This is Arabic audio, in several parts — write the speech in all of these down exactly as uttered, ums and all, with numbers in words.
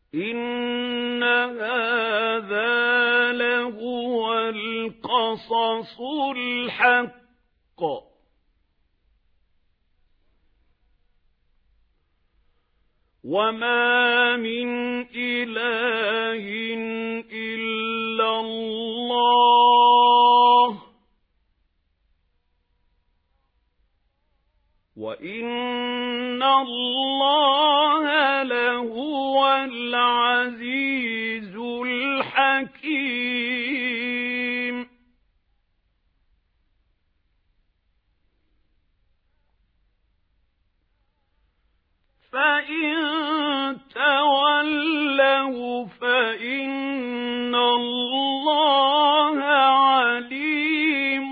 إِنَّ هَذَا لَهُوَ الْقَصَصُ الْحَقُّ وَمَا مِنْ إِلَٰهٍ إِلَّا اللَّهُ وَإِنَّ اللَّهَ لَهُوَ الْعَزِيزُ الْحَكِيمُ فَإِن تَوَلَّوْا فَإِنَّ اللَّهَ عَلِيمٌ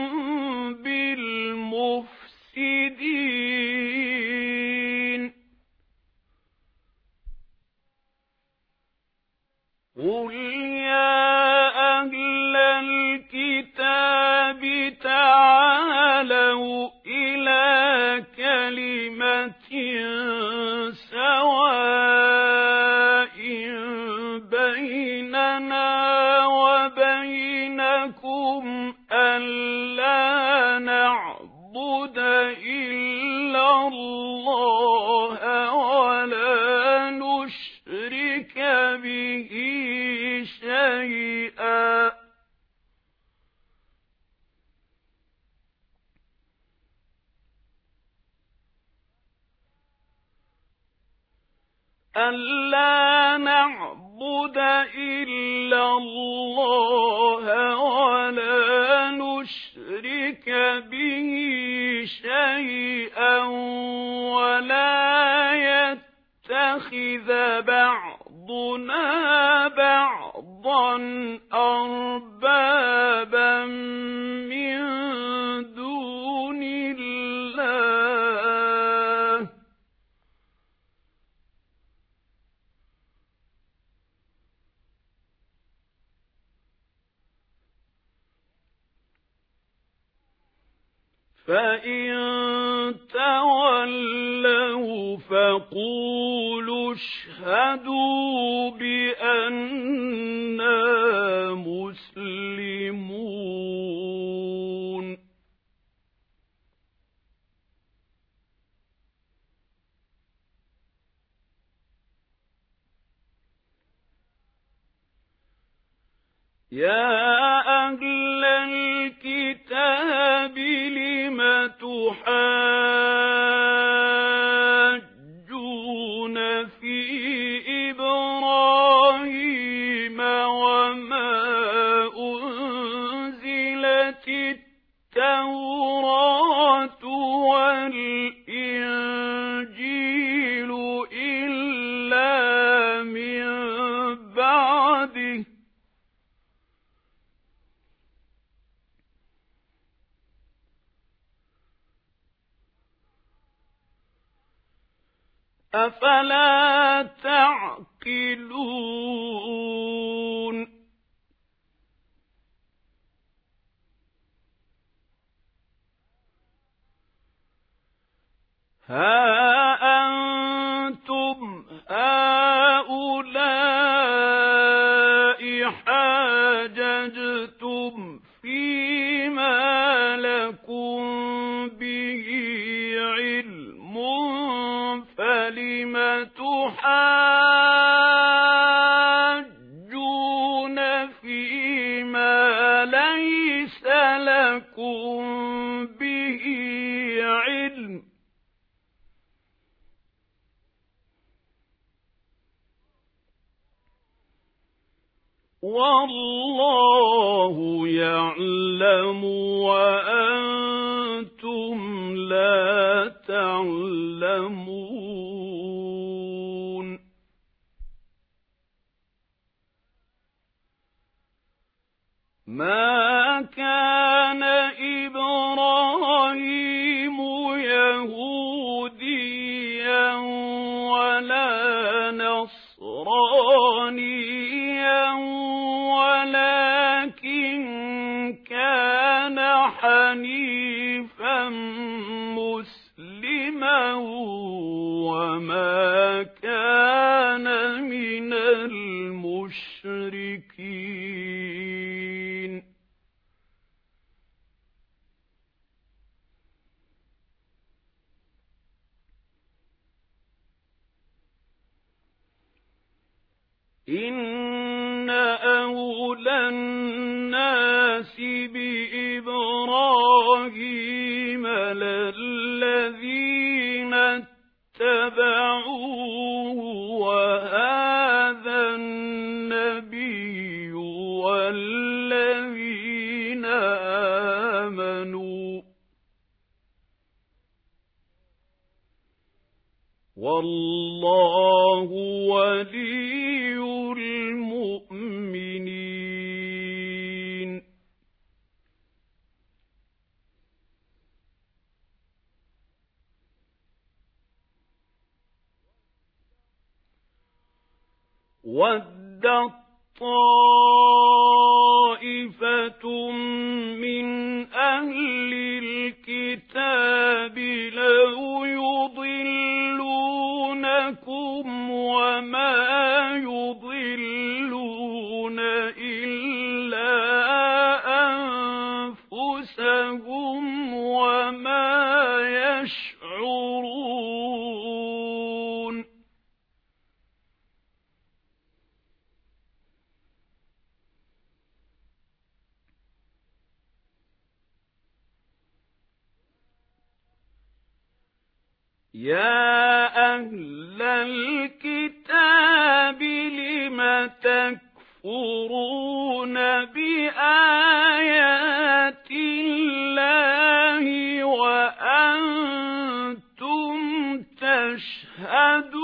بِالْمُفْسِدِينَ قُلْ يَا أَهْلَ الْكِتَابِ تَعَالَوْا إِلَىٰ كَلِمَةٍ سَوَاءٍ بَيْنَنَا وَبَيْنَكُمْ أَلَّا نَعْبُدَ إِلَّا اللَّهَ وَلَا نُشْرِكَ بِهِ شَيْئًا أَلَّا نَعْبُدَ إِلَّا اللَّهَ وَلَا نُشْرِكَ بِهِ شَيْئًا وَلَا يَتَّخِذَ بَعْضُنَا بَعْضًا أَرْبَابًا مِّن دُونِ اللَّهِ فَإِن تَوَلَّوْا فَقُولُوا اشْهَدُوا بِأَنَّا مُسْلِمُونَ يَا أَهْلَ الْكِتَابِ لِمَ تُحَاجُّونَ فِي إِبْرَاهِيمَ وَمَا أُنزِلَتِ التَّوْرَاةُ وَالْإِنجِيلُ إِلَّا مِن بَعْدِهِ أَفَلَا تَعْقِلُونَ هَا أَنتُمْ هَؤُلَاءِ حَاجَجْتُمْ فِيمَا لَكُمْ بِهِ عِلْمٌ فَلِمَ تُحَاجُّونَ فِيمَا لَيْسَ لَكُمْ بِهِ عِلْمٌ وَاللَّهُ يَعْلَمُ وَأَنتُمْ لَا تَعْلَمُونَ مَا كَانَ إِبْرَاهِيمُ يَهُودِيًّا وَلَا نَصْرَانِيًّا وَلَكِن كَانَ حَنِيفًا مُسْلِمًا وَمَا كَانَ مِنَ إِنَّ أَوْلَى النَّاسِ بِإِبْرَاهِيمَ لَلَّذِينَ اتَّبَعُوهُ وَهَٰذَا النَّبِيُّ وَالَّذِينَ آمَنُوا ۗ وَاللَّهُ وَلِيُّ الْمُؤْمِنِينَ. وَدَّت طَّائِفَةٌ مِّنْ أَهْلِ الْكِتَابِ لَوْ يُضِلُّونَكُمْ وَمَا يُضِلُّونَ إِلَّا أَنفُسَهُمْ وَمَا يَشْعُرُونَ. يَا أَهْلَ الْكِتَابِ لِمَ تَكْفُرُونَ بِآيَاتِ اللَّهِ وَأَنتُمْ تَشْهَدُونَ.